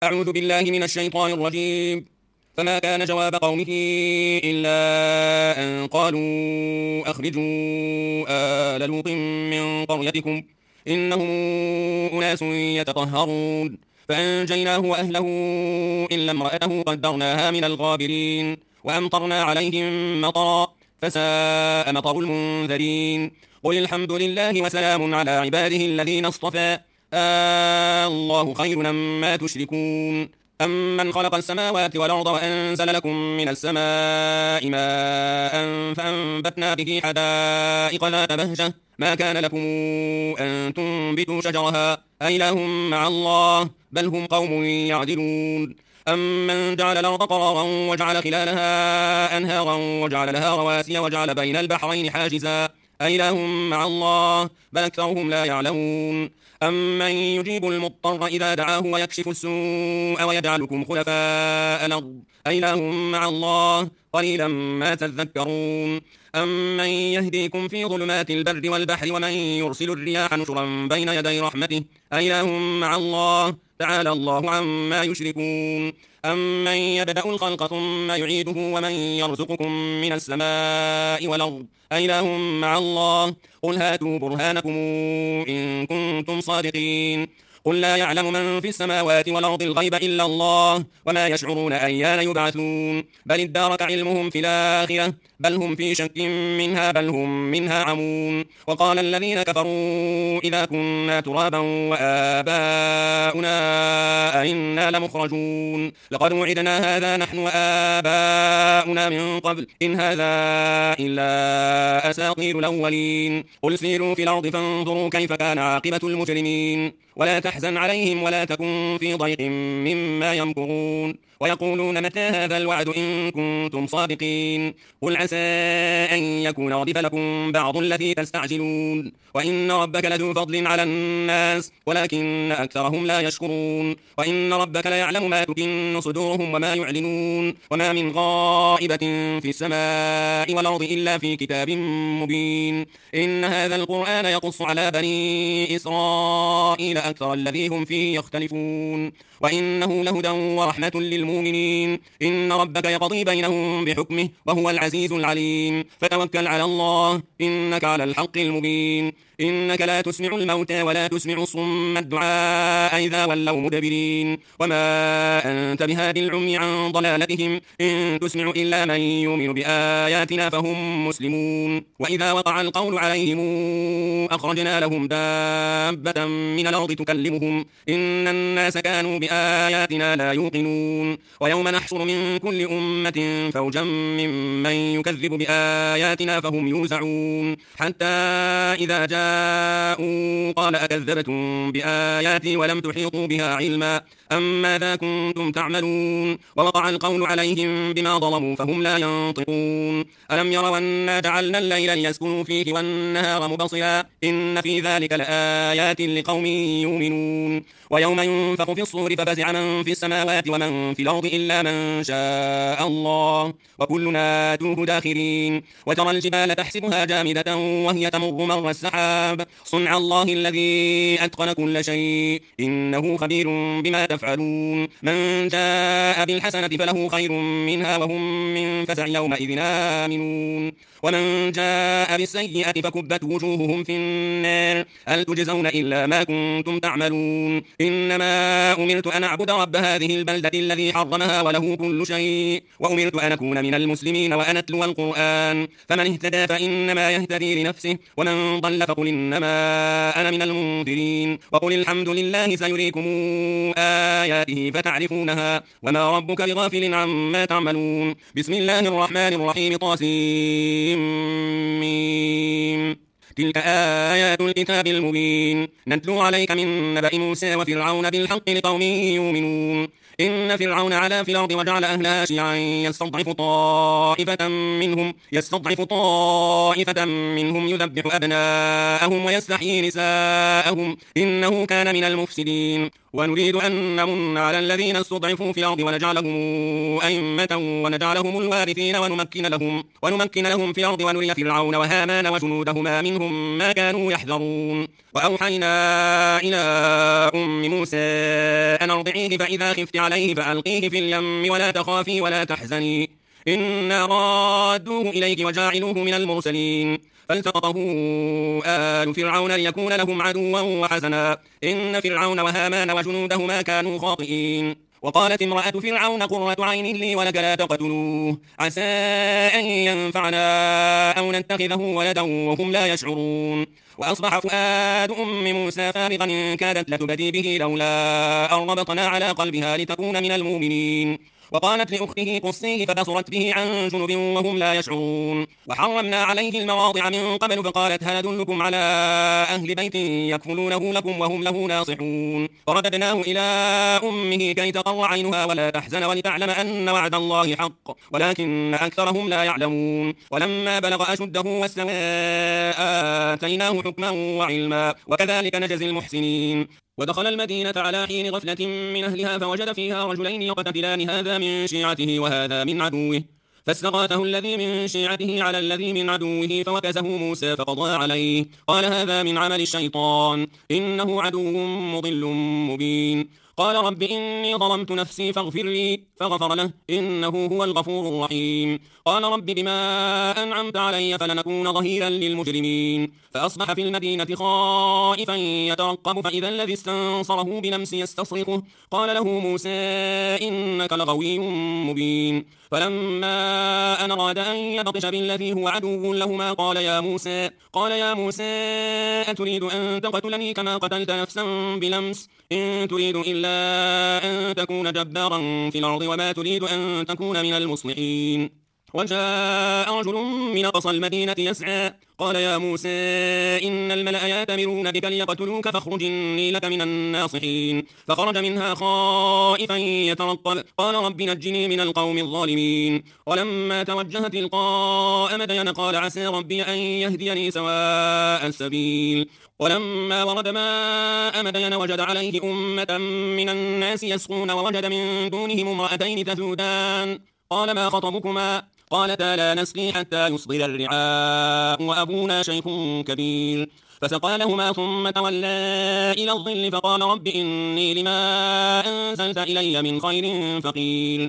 أعوذ بالله من الشيطان الرجيم. فما كان جواب قومه إلا أن قالوا أخرجوا آل لوط من قريتكم إنهم أناس يتطهرون. فأنجيناه وأهله إلا امرأته قدرناها من الغابرين وأمطرنا عليهم مطرا فساء مطر المنذرين. قل الحمد لله وسلام على عباده الذين اصطفى الله خير أما تشركون. أمن خلق السماوات والأرض وأنزل لكم من السماء ماء فأنبتنا به حدائق ذات بهجة ما كان لكم أن تنبتوا شجرها أإله مع الله بل هم قوم يعدلون. أمن جعل الأرض قرارا وجعل خلالها أنهارا وجعل لها رواسي وجعل بين البحرين حاجزا أإله مع الله بل أكثرهم لا يعلمون. أمن يجيب المضطر إذا دعاه ويكشف السوء ويجعلكم خلفاء الأرض أإله مع الله قليلا ما تذكرون. أمن يهديكم في ظلمات البر والبحر ومن يرسل الرياح نشرا بين يدي رحمته أإله مع الله تعالى الله عما يشركون. أمن يبدأ الخلق ثم يعيده ومن يرزقكم من السماء والأرض أإله مع الله قل هاتوا برهانكم إن كنتم صادقين. قل لا يعلم من في السماوات والأرض الغيب إلا الله وما يشعرون أيان يبعثون بل ادارك علمهم في الآخرة بل هم في شك منها بل هم منها عمون. وقال الذين كفروا إذا كنا ترابا وآباؤنا أئنا لمخرجون لقد وعدنا هذا نحن وآباؤنا من قبل إن هذا إلا أساطير الأولين. قل سيروا في الأرض فانظروا كيف كان عاقبة المجرمين ولا تحزن عليهم ولا تكن في ضيق مما يمكرون. ويقولون متى هذا الوعد إن كنتم صادقين قل عسى أن يكون ردف لكم بعض الذي تستعجلون وإن ربك لذو فضل على الناس ولكن أكثرهم لا يشكرون. وإن ربك ليعلم ما تكن صدورهم وما يعلنون وما من غائبة في السماء والأرض إلا في كتاب مبين. إن هذا القرآن يقص على بني إسرائيل أكثر الذي هم فيه يختلفون وإنه لهدى ورحمة للمؤمنين. إن ربك يقضي بينهم بحكمه وهو العزيز العليم. فتوكل على الله إنك على الحق المبين. إنك لا تسمع الموتى ولا تسمع الصم الدعاء إذا ولوا مدبرين وما أنت بهادي العمي عن ضلالتهم إن تسمع إلا من يؤمن بآياتنا فهم مسلمون. وإذا وقع القول عليهم أخرجنا لهم دابة من الأرض تكلمهم إن الناس كانوا بآياتنا لا يوقنون. ويوم نحشر من كل أمة فوجا ممن يكذب بآياتنا فهم يوزعون حتى إذا جاءوا قال أكذبتم بآياتي ولم تحيطوا بها علما أم ماذا كنتم تعملون. ووقع القول عليهم بما ظلموا فهم لا ينطقون. ألم يروا أنا جعلنا الليل ليسكنوا فيه والنهار مبصرا إن في ذلك لآيات لقوم يؤمنون. ويوم ينفخ في الصور ففزع من في السماوات ومن في الأرض إلا من شاء الله وكلنا آتوه داخرين. وترى الجبال تحسبها جامدة وهي تمر مر السحاب صنع الله الذي أتقن كل شيء إنه خبير بما تفعلون. من جاء بالحسنة فله خير منها وهم من فزع يومئذ آمنون. ومن جاء بالسيئة فكبت وجوههم في النار هل تجزون إلا ما كنتم تعملون. إنما أمرت أن أعبد رب هذه البلدة الذي حرمها وله كل شيء وأمرت أن أكون من المسلمين وأن أتلو القرآن فمن اهتدى فإنما يهتدي لنفسه ومن ضل فقل إنما أنا من المنذرين. وقل الحمد لله سيريكم آياته فتعرفونها وما ربك بغافل عما تعملون. بسم الله الرحمن الرحيم طاسيم تلك آيات الكتاب المبين نتلو عليك من نبأ موسى وفرعون بالحق لقوم يؤمنون. إن فرعون علا في الأرض وجعل أهلها شيعا يستضعف طائفة منهم يذبح أبناءهم ويستحيي نساءهم إنه كان من المفسدين. ونريد أن نمن على الذين استضعفوا في الأرض ونجعلهم أئمة ونجعلهم الوارثين ونمكن لهم في الأرض ونري فرعون وهامان وجنودهما منهم عنهم ما كانوا يحذرون. وأوحينا إلى أم موسى أن أرضعيه فإذا خفت عليه فألقيه في اليم ولا تخافي ولا تحزني إنا رادوه إليك وجاعلوه من المرسلين. فالتقطه آل فرعون ليكون لهم عدوا وحزنا إن فرعون وهامان وجنودهما كانوا خاطئين. وقالت امرأة فرعون قرة عين لي ولك لا تقتلوه عسى أن ينفعنا أو نتخذه ولدا وهم لا يشعرون. وأصبح فؤاد أم موسى فارغا إن كادت لتبدي به لولا أن ربطنا على قلبها لتكون من المؤمنين. وقالت لأخته قصيه فبصرت به عن جنب وهم لا يشعرون. وحرمنا عليه المواضع من قبل فقالت هل أدلكم على أهل بيت يكفلونه لكم وهم له ناصحون. فرددناه إلى أمه كي تقر عينها ولا تحزن ولتعلم أن وعد الله حق ولكن أكثرهم لا يعلمون. ولما بلغ أشده واستوى آتيناه حكما وعلما وكذلك نجزي المحسنين. ودخل المدينة على حين غفلة من أهلها فوجد فيها رجلين يقتتلان هذا من شيعته وهذا من عدوه فاستغاثه الذي من شيعته على الذي من عدوه فوكزه موسى فقضى عليه قال هذا من عمل الشيطان إنه عدو مضل مبين. قال رب إني ظلمت نفسي فاغفر لي فغفر له إنه هو الغفور الرحيم. قال رب بما أنعمت علي فلنكون ظهيرا للمجرمين. فأصبح في المدينة خائفا يترقب فإذا الذي استنصره بلمس يستصرخه قال له موسى إنك لغوي مبين. فلما أن أراد أن يبطش بالذي هو عدو لهما قال يا موسى أتريد أن تقتلني كما قتلت نفسا بلمس إن تريد إلا أن تكون جبارا في الأرض وما تريد أن تكون من المصلحين. وجاء رجل من أقصى المدينة يسعى قال يا موسى إن الملأ يأتمرون بك ليقتلوك فاخرج إني لك من الناصحين. فخرج منها خائفا يترقب قال رب نجني من القوم الظالمين. ولما توجه تلقاء مدين قال عسى ربي أن يهديني سواء السبيل. ولما ورد ماء مدين وجد عليه أمة من الناس يسقون ووجد من دونهم امرأتين تذودان قال ما خطبكما قالتا لا نسقي حتى يصدر الرعاء وأبونا شيخ كبير. فسقى لهما ثم تولى إلى الظل فقال رب إني لما أنزلت إلي من خير فقير.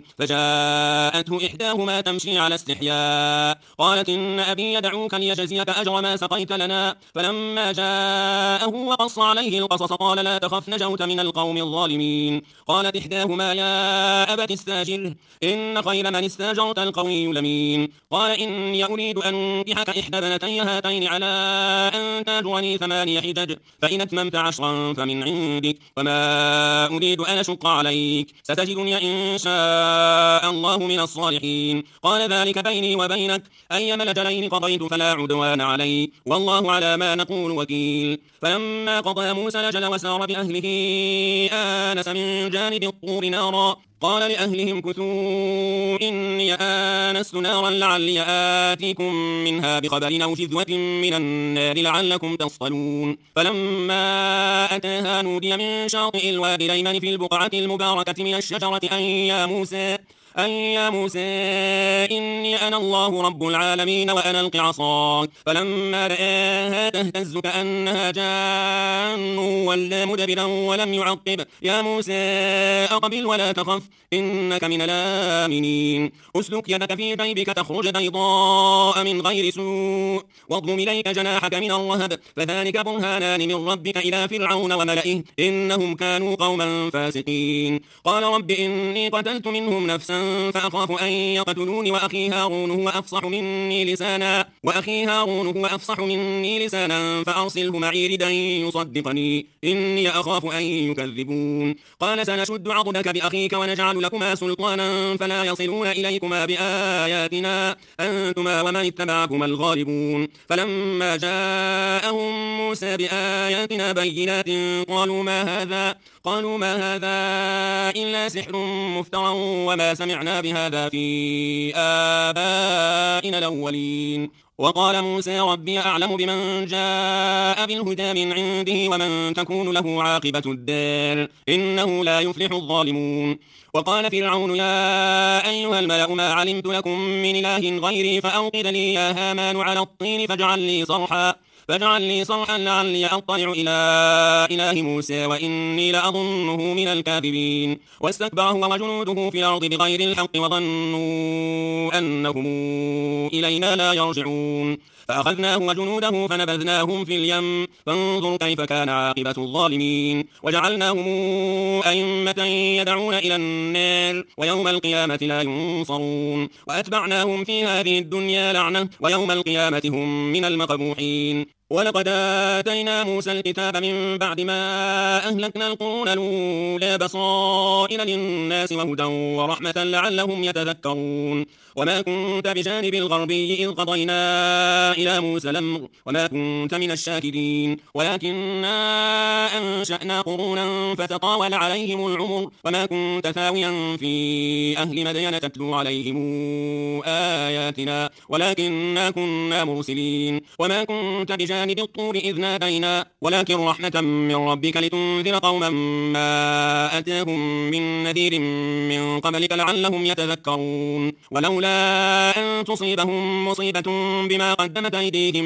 فجاءته إحداهما تمشي على استحياء قالت إن أبي يدعوك ليجزيك أجر ما سقيت لنا. فلما جاءه وقص عليه القصص قال لا تخف نجوت من القوم الظالمين. قالت إحداهما يا أبت استاجره إن خير من استاجرت القوي الأمين. قال إني أريد أن أنكحك إحدى بنتي هاتين على أن تاجرني 8 حجج فإن أتممت 10 فمن عندك وما أريد أن أشق عليك ستجدني إن شاء الله من الصالحين. قال ذلك بيني وبينك أيما الأجلين قضيت فلا عدوان علي والله على ما نقول وكيل. فلما قضى موسى الأجل وسار بأهله آنس من جانب الطور نارا قال لأهلهم كثوا إني آنست نارا لعلي آتيكم منها بخبر أو جذوة من النار لعلكم تصطلون. فلما أتاها نودي من شاطئ الوادي الأيمن في البقعة المباركة من الشجرة أن يا موسى إني أنا الله رب العالمين وأنا ألق عصاك. فلما رآها تهتز كأنها جان ولا مدبرا ولم يعقب يا موسى أقبل ولا تخف إنك من الآمنين. أسلك يدك في جيبك تخرج بيضاء من غير سوء واضم إليك جناحك من الرهب فذلك برهانان من ربك إلى فرعون وملئه إنهم كانوا قوما فاسقين. قال رب إني قتلت منهم نفسا فأخاف أن يقتلوني وأخي هارون هو أفصح مني لسانا فأرسله معي ردا يصدقني إني أخاف أن يكذبون. قال سنشد عضدك بأخيك ونجعل لكما سلطانا فلا يصلون إليكما بآياتنا أنتما ومن اتبعكما الغالبون. فلما جاءهم موسى بآياتنا بينات قالوا ما هذا إلا سحر مفترى وما سمعنا بهذا في آبائنا الأولين. وقال موسى ربي أعلم بمن جاء بالهدى من عنده ومن تكون له عاقبة الدار إنه لا يفلح الظالمون. وقال فرعون يا أيها الملأ ما علمت لكم من إله غيري فأوقد لي يا هامان على الطين فاجعل لي صرحا لعلي أطلع إلى إله موسى وإني لأظنه من الكاذبين. واستكبر هو وجنوده في الأرض بغير الحق وظنوا أنهم إلينا لا يرجعون. فأخذناه وجنوده فنبذناهم في اليم فانظر كيف كان عاقبة الظالمين. وجعلناهم أئمة يدعون إلى النار ويوم القيامة لا ينصرون. وأتبعناهم في هذه الدنيا لعنة ويوم القيامة هم من المقبوحين. ولقد آتينا موسى الكتاب من بعد ما أهلكنا القرون الأولى بصائر للناس وهدى ورحمة لعلهم يتذكرون. وما كنت بجانب الغربي إذ قضينا إلى موسى الأمر وما كنت من الشاكرين ولكننا أنشأنا قرونا فتطاول عليهم العمر وما كنت ثاويا في أهل مدين تتلو عليهم آياتنا ولكننا كنا مرسلين. وما كنت بجانب الطور إذ نادينا ولكن رحمة من ربك لتنذر قوما ما أتاهم من نذير من قبلك لعلهم يتذكرون. ولولا أن تصيبهم مصيبة بما قدمت أيديهم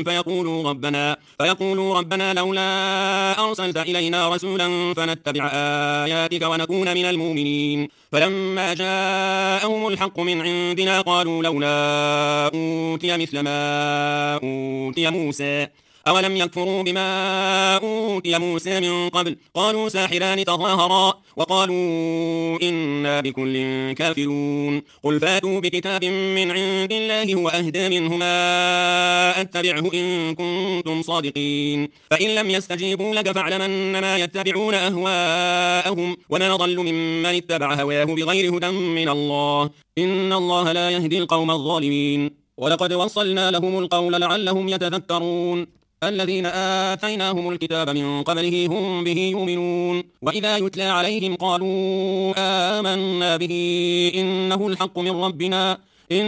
فيقولوا ربنا لولا أرسلت إلينا رسولا فنتبع آياتك ونكون من المؤمنين. فلما جاءهم الحق من عندنا قالوا لولا أوتي مثل ما أوتي موسى أولم يكفروا بما أوتي موسى من قبل قالوا ساحران تظاهرا وقالوا إنا بكل كافرون. قل فاتوا بكتاب من عند الله هو أهدى منهما أتبعه إن كنتم صادقين. فإن لم يستجيبوا لك فاعلم أنما يتبعون أهواءهم ومن أضل ممن اتبع هواه بغير هدى من الله إن الله لا يهدي القوم الظالمين. ولقد وصلنا لهم القول لعلهم يتذكرون. الذين آتيناهم الكتاب من قبله هم به يؤمنون. وإذا يتلى عليهم قالوا آمنا به إنه الحق من ربنا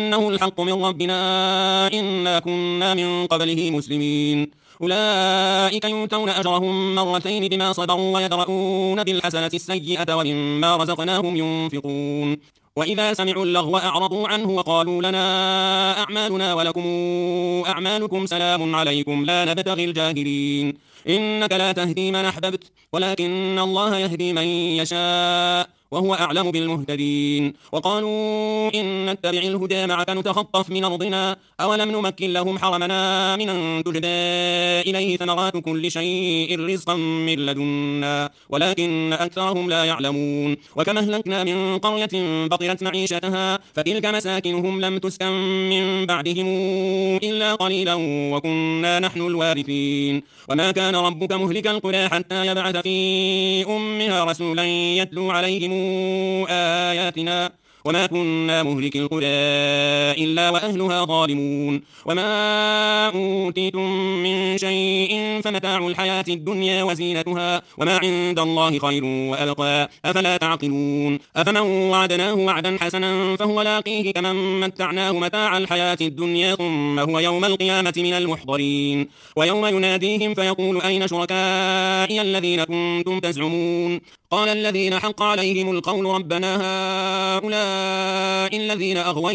إنا كنا من قبله مسلمين. أولئك يؤتون أجرهم مرتين بما صبروا ويدرؤون بالحسنة السيئة ومما رزقناهم ينفقون. وإذا سمعوا اللغو أعرضوا عنه وقالوا لنا أعمالنا ولكم أعمالكم سلام عليكم لا نبتغي الجاهلين. إنك لا تهدي من أحببت ولكن الله يهدي من يشاء وهو أعلم بالمهتدين. وقالوا إن نتبع الهدى معك نتخطف من أرضنا أولم نمكن لهم حرمنا من أن تجدى إليه ثمرات كل شيء رزقا من لدنا ولكن أكثرهم لا يعلمون. وكما أهلكنا من قرية بطرت معيشتها فتلك مساكنهم لم تسكن من بعدهم إلا قليلا وكنا نحن الوارثين. وما كان ربك مهلك القرى حتى يبعث في أمها رسولا يتلو عليهم آياتنا وما كنا مهلك القرى إلا وأهلها ظالمون. وما أوتيتم من شيء فمتاع الحياة الدنيا وزينتها وما عند الله خير وأبقى أفلا تعقلون. أفمن وعدناه وعدا حسنا فهو لاقيه كمن متعناه متاع الحياة الدنيا ثم هو يوم القيامة من المحضرين. ويوم يناديهم فيقول أين شركائي الذين كنتم تزعمون قال الذين حق عليهم القول ربنا هؤلاء الذين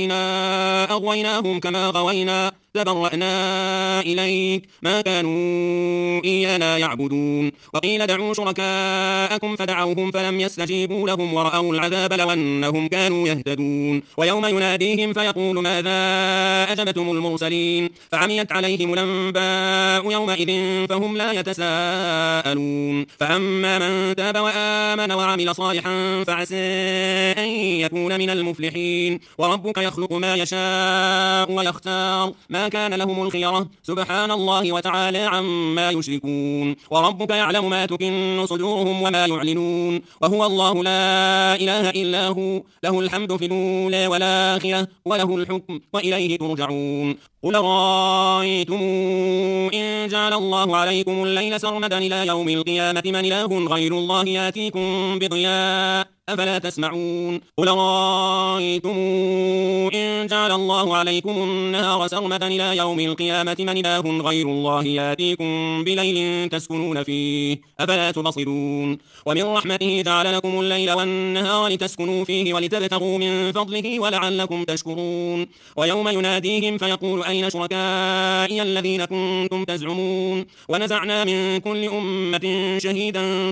أغويناهم كما غوينا تبرأنا إليك ما كانوا إيانا يعبدون. وقيل دعوا شركاءكم فدعوهم فلم يستجيبوا لهم ورأوا العذاب لو أنهم كانوا يهتدون. ويوم يناديهم فيقول ماذا أجبتم المرسلين فعميت عليهم الأنباء يومئذ فهم لا يتساءلون. فأما من تاب وآمن وعمل صالحا فعسى أن يكون من المفلحين. وربك يخلق ما يشاء ويختار ما كان لهم الخيرة سبحان الله وتعالى عما يشركون. وربك يعلم ما تكن صدورهم وما يعلنون وهو الله لا إله إلا هو له الحمد في الأولى والآخرة وله الحكم وإليه ترجعون. قل رأيتم إن جعل الله عليكم الليل سرمدا إلى يوم القيامة من إله غير الله يأتيكم بضياء أفلا تسمعون قل رأيتم إن جعل الله عليكم النهار سرمدا إلى يوم القيامة من إله غير الله ياتيكم بليل تسكنون فيه أفلا تبصرون ومن رحمته جعل لكم الليل والنهار لتسكنوا فيه ولتبتغوا من فضله ولعلكم تشكرون ويوم يناديهم فيقول أين شركائي الذين كنتم تزعمون ونزعنا من كل أمة شهيدا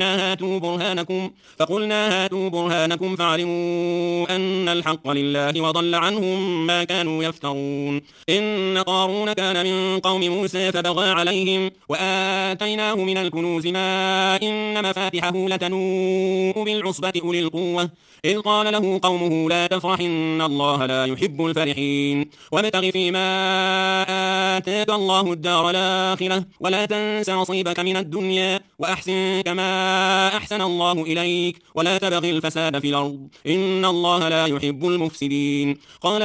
فقلنا هاتوا برهانكم فعلموا أن الحق لله وضل عنهم ما كانوا يفترون إن قارون كان من قوم موسى فبغى عليهم وآتيناه من الكنوز ما إن مفاتحه لتنوء بالعصبة أولي القوة إذ قال له قومه لا تفرح إن الله لا يحب الفرحين وابتغ فيما آتاك الله الدار الآخرة ولا تنس نصيبك من الدنيا وأحسن كما أحسن الله إليك ولا تبغ الفساد في الأرض إن الله لا يحب المفسدين قال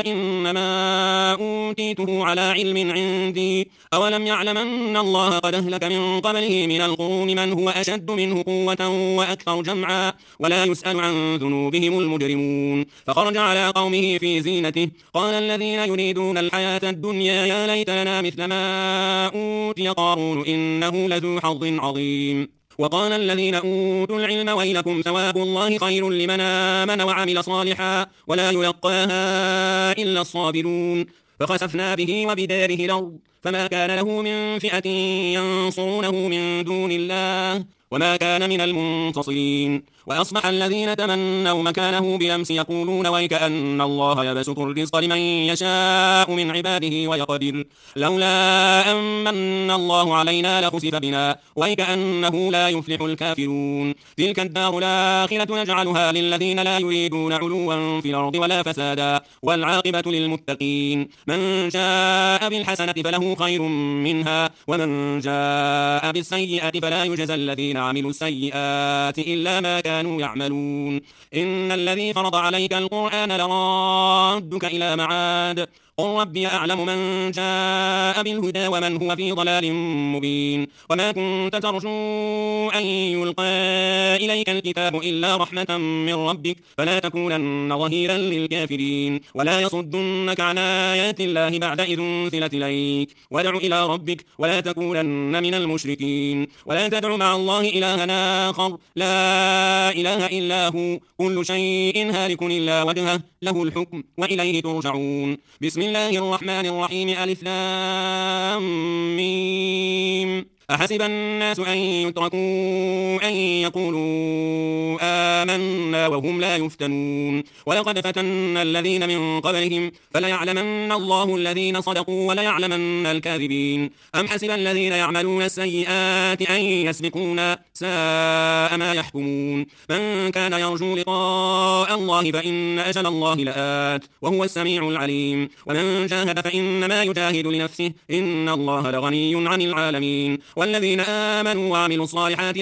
إنما أوتيته على علم عندي أولم يعلم أن الله قد أهلك من قبله من القرون من هو أشد منه قوة وأكثر جمعا ولا يسأل عن ذنوبهم المجرمون فخرج على قومه في زينته قال الذين يريدون الحياة الدنيا يا ليت لنا مثل ما أوتي قارون إنه لذو حظ عظيم وقال الذين أوتوا العلم ويلكم ثواب الله خير لمن آمن وعمل صالحا ولا يلقاها إلا الصابرون فخسفنا به وبداره الأرض فما كان له من فئة ينصرونه من دون الله وما كان من المنتصرين وأصبح الذين تمنوا مكانه بالأمس يقولون ويكأن الله يبسط الرزق لمن يشاء من عباده ويقدر لولا أمن الله علينا لخسف بنا ويكأنه لا يفلح الكافرون تلك الدار الآخرة نجعلها للذين لا يريدون علوا في الأرض ولا فسادا والعاقبة للمتقين من جاء بالحسنة فله خير منها ومن جاء بالسيئة فلا يجزى الذين عملوا السيئات إلا ما كانوا يعملون إن الذي فرض عليك القرآن لرادك إلى معاد قل ربي أعلم من جاء بالهدى ومن هو في ضلال مبين وما كنت ترجو أن يلقى إليك الكتاب إلا رحمة من ربك فلا تكونن ظهيرا للكافرين ولا يصدنك عن آيات الله بعد إذ أنزلت إليك وادع إلى ربك ولا تكونن من المشركين ولا تدع مع الله إلها آخر لا إله إلا هو كل شيء هالك إلا وجهه له الحكم وإليه ترجعون بسم الله الرحمن الرحيم ألف لام ميم أحسب الناس أن يتركوا أن يقولوا آمنا وهم لا يفتنون ولقد فتنا الذين من قبلهم فليعلمن الله الذين صدقوا وليعلمن الكاذبين أم حسب الذين يعملون السيئات أن يسبقونا ساء ما يحكمون من كان يرجو لقاء الله فإن أجل الله لآت وهو السميع العليم ومن جاهد فإنما يجاهد لنفسه إن الله لغني عن العالمين والذين آمنوا وعملوا الصالحات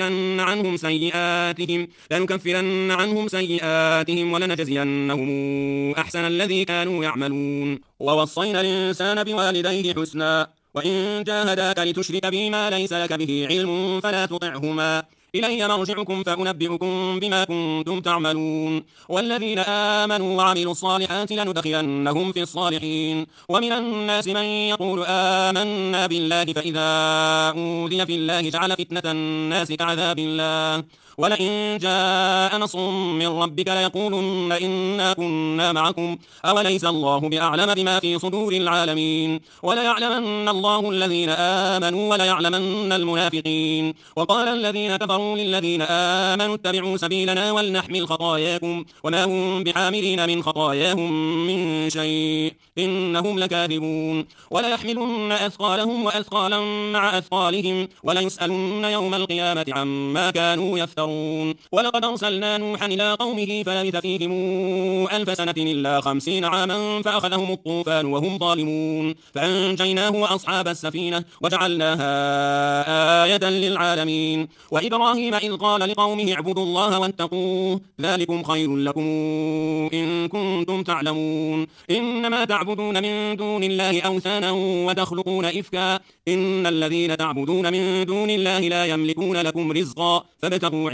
لنكفرن عنهم سيئاتهم ولنجزينهم أحسن الذي كانوا يعملون ووصينا الإنسان بوالديه حسنا وإن جاهداك لتشرك بي ما ليس لك به علم فلا تطعهما إلي مرجعكم فأنبئكم بما كنتم تعملون والذين آمنوا وعملوا الصالحات لندخلنهم في الصالحين ومن الناس من يقول آمنا بالله فإذا أوذي في الله جعل فتنة الناس كعذاب الله ولئن جاء نصر من ربك ليقولن إنا كنا معكم أوليس الله بأعلم بما في صدور العالمين وليعلمن الله الذين آمنوا وليعلمن المنافقين وقال الذين كفروا للذين آمنوا اتبعوا سبيلنا ولنحمل خطاياكم وما هم بحاملين من خطاياهم من شيء إنهم لكاذبون وليحملن أثقالهم وأثقالا مع أثقالهم وليسألن يوم القيامة عما كانوا يفترون ولقد أرسلنا نوحا إلى قومه فلبث فيهم 1000 سنة إلا 50 عاما فأخذهم الطوفان وهم ظالمون فأنجيناه وأصحاب السفينة وجعلناها آية للعالمين وإبراهيم إذ قال لقومه اعبدوا الله واتقوه ذلكم خير لكم إن كنتم تعلمون إنما تعبدون من دون الله أوثانا وتخلقون إفكا إن الذين تعبدون من دون الله لا يملكون لكم رزقا فابتغوا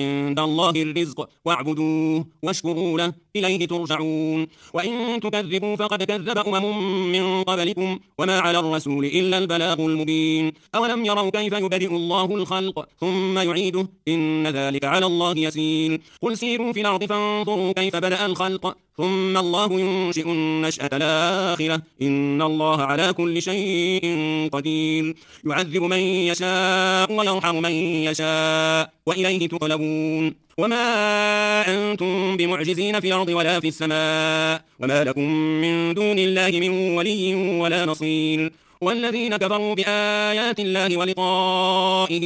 عند الله الرزق واعبدوه واشكروا له إليه ترجعون. وإن تكذبوا فقد كذب من قبلكم وما على الرسول إلا البلاغ المبين. أولم يروا كيف يبدئ الله الخلق ثم يعيده إن ذلك على الله يسير. قل سيروا في الأرض فانظروا كيف بدأ الخلق ثم الله ينشئ النشأة الآخرة إن الله على كل شيء قدير. يعذب من يشاء ويرحم من يشاء وإليه تقلبون. وما أنتم بمعجزين في الأرض ولا في السماء وما لكم من دون الله من ولي ولا نصير. والذين كفروا بآيات الله ولقائه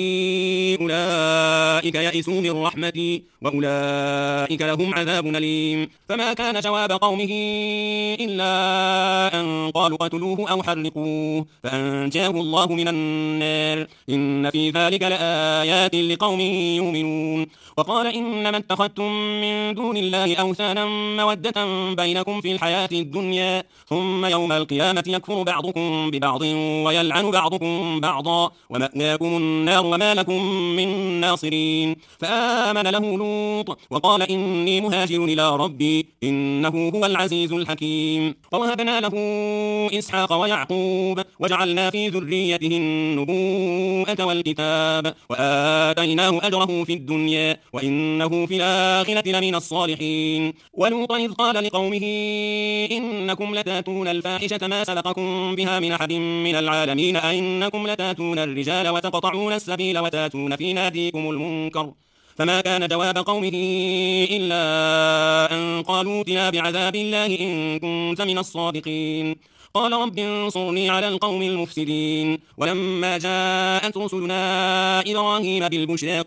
أولئك يئسوا من رحمتي وأولئك لهم عذاب أليم. فما كان جواب قومه إلا أن قالوا قتلوه أو حرقوه فأنجاه الله من النار إن في ذلك لآيات لقوم يؤمنون. وقال إنما اتخذتم من دون الله أوثانا مودة بينكم في الحياة الدنيا ثم يوم القيامة يكفر بعضكم ببعض ويلعن بعضكم بعضا ومأواكم النار وما لكم من ناصرين. فآمن له لوط وقال إني مهاجر إلى ربي إنه هو العزيز الحكيم. ووهبنا له إسحاق ويعقوب وجعلنا في ذريته النبوءة والكتاب وآتيناه أجره في الدنيا وإنه في الآخرة لمن الصالحين. ولوطا إذ قال لقومه إنكم لتاتون الفاحشة ما سبقكم بها من أحد من العالمين أئنكم لتاتون الرجال وتقطعون السبيل وتاتون في ناديكم المنكر. فما كان جواب قومه إلا أن قالوا ائتنا بعذاب الله إن كنت من الصادقين. قال رب انصرني على القوم المفسدين. ولما جاءت رسلنا إبراهيم بالبشرى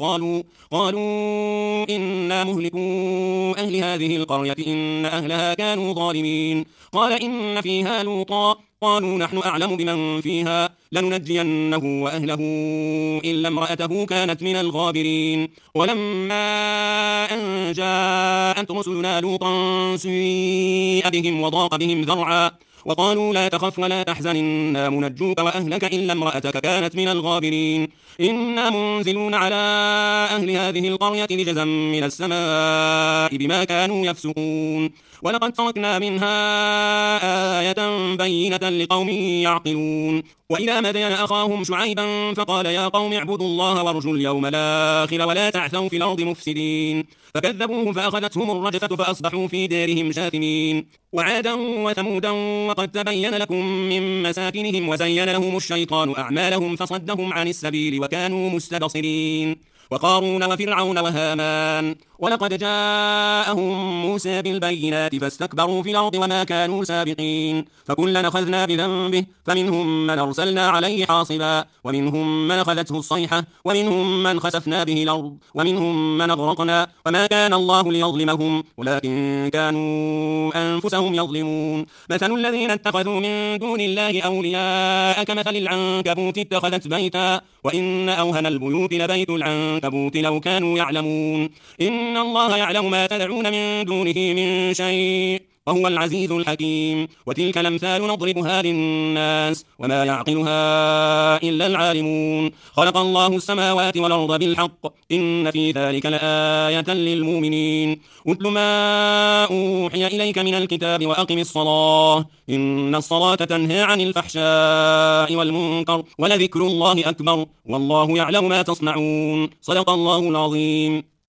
قالوا إنا مهلكو أهل هذه القرية إن أهلها كانوا ظالمين. قال إن فيها لوطا قالوا نحن أعلم بمن فيها لننجينه وأهله إلا امرأته كانت من الغابرين. ولما أن جاءت رسلنا لوطا سيء بهم وضاق بهم ذرعا وقالوا لا تخف ولا تحزن إنا منجوك وأهلك إلا امرأتك كانت من الغابرين. إنا منزلون على أهل هذه القرية رجزا من السماء بما كانوا يفسقون. ولقد تركنا منها آية بينة لقوم يعقلون. وإلى مدين أخاهم شعيبا فقال يا قوم اعبدوا الله وارجوا اليوم الآخر ولا تعثوا في الأرض مفسدين. فكذبوه فأخذتهم الرجفة فأصبحوا في دارهم جاثمين. وعادا وثمودا وقد تبين لكم من مساكنهم وزين لهم الشيطان أعمالهم فصدهم عن السبيل وكانوا مستبصرين. وقارون وفرعون وهامان ولقد جاءهم موسى بالبينات فاستكبروا في الأرض وما كانوا سابقين. فكلا أخذنا بذنبه فمنهم من أرسلنا عليه حاصبا ومنهم من أخذته الصيحة ومنهم من خسفنا به الأرض ومنهم من أغرقنا وما كان الله ليظلمهم ولكن كانوا أنفسهم يظلمون. مثل الذين اتخذوا من دون الله أولياء كمثل العنكبوت اتخذت بيتا وإن أوهن البيوت لبيت العنكبوت لو كانوا يعلمون. إن الله يعلم ما تدعون من دونه من شيء وهو العزيز الحكيم. وتلك الأمثال نضربها للناس وما يعقلها إلا العالمون. خلق الله السماوات والأرض بالحق إن في ذلك لآية للمؤمنين. اتل ما أوحي إليك من الكتاب وأقم الصلاة إن الصلاة تنهى عن الفحشاء والمنكر ولذكر الله أكبر والله يعلم ما تصنعون. صدق الله العظيم.